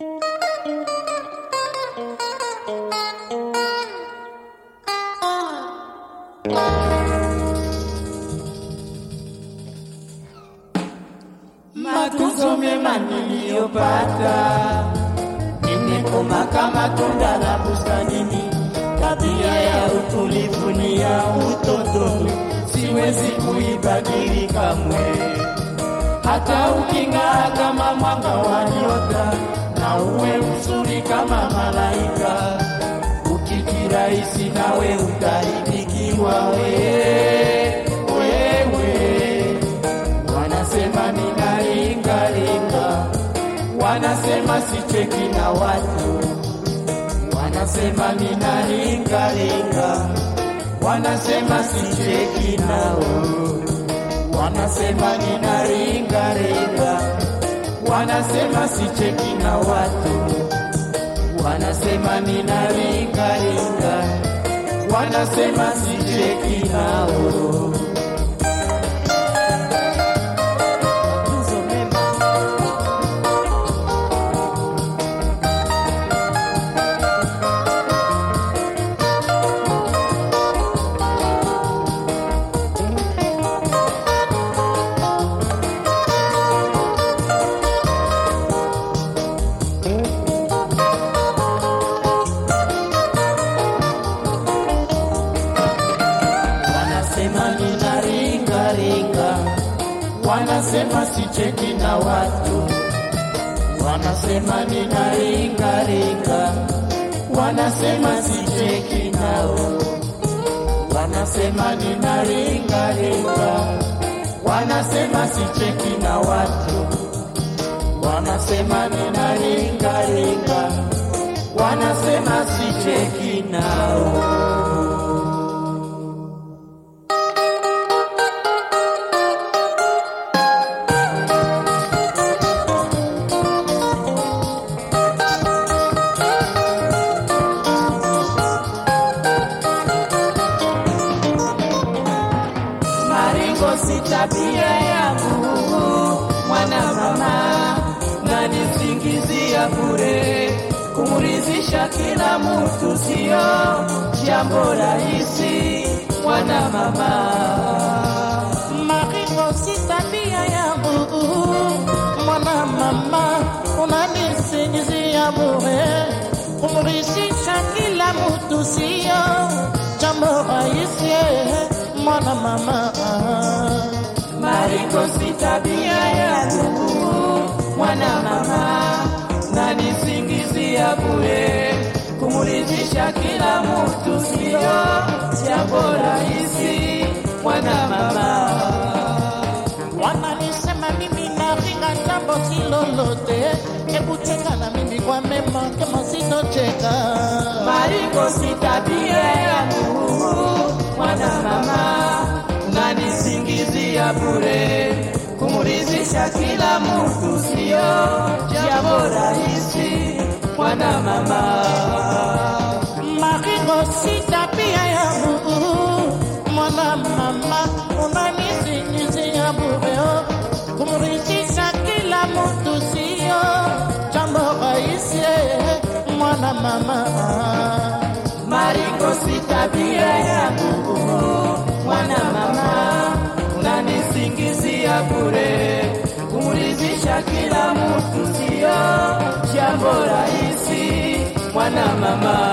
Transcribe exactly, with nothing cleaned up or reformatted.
Matunzo mema niliyopata nimekoma kama tunda la bustanini. Tabia ya utulivu ni ya utotoni, siwezi kuibadili kamwe. Hata uking'aa kama mwanga wa nyota, na uwe mzuri kama malaika, ukijirahisi nawe utaibikiwa. Wewe wewe, wanasema ninaringaringa, wanasema sicheki na watu, wanasema ninaringaringa, wanasema sicheki nao, wanasema ninaringaringa, wanasema sicheki na watu, wanasema ninaringaringa, wanasema sicheki nao. Wanasema sicheki na watu, wanasema ninaringaringa, wanasema sicheki nao, wanasema ninaringaringa, wanasema sicheki na watu, wanasema ninaringaringa, wanasema sicheki nao. Si tabia yangu mwana mama, na nisingizia bure, kumurizisha kila mtu sio jambo rahisi mwana mama. Maringo si tabia yangu mwana mama, unanisingizia bure, kumurizisha kila mtu sio jambo rahisi mwana mama. Maringo si tabia yangu mwana mama, na nisingizia bure, kumuridhisha kila mtu sio jambo rahisi mwana mama. Wananisema mimi naringa jambo si lolote, hebu cheka na mimi kwa mema kama sitocheka. Maringo si tabia yangu mwana mama, na nisingizia bure, kumuridhisha kila mtu sio jambo rahisi mwana mama. Maringo si tabia yangu mwana mama, unanisingizia bure, kumuridhisha kila mtu sio jambo rahisi mwana mama. Maringo si tabia yangu mwana mama, unanisingizia bure, kumuridhisha kila mtu sio jambo rahisi mwana mama.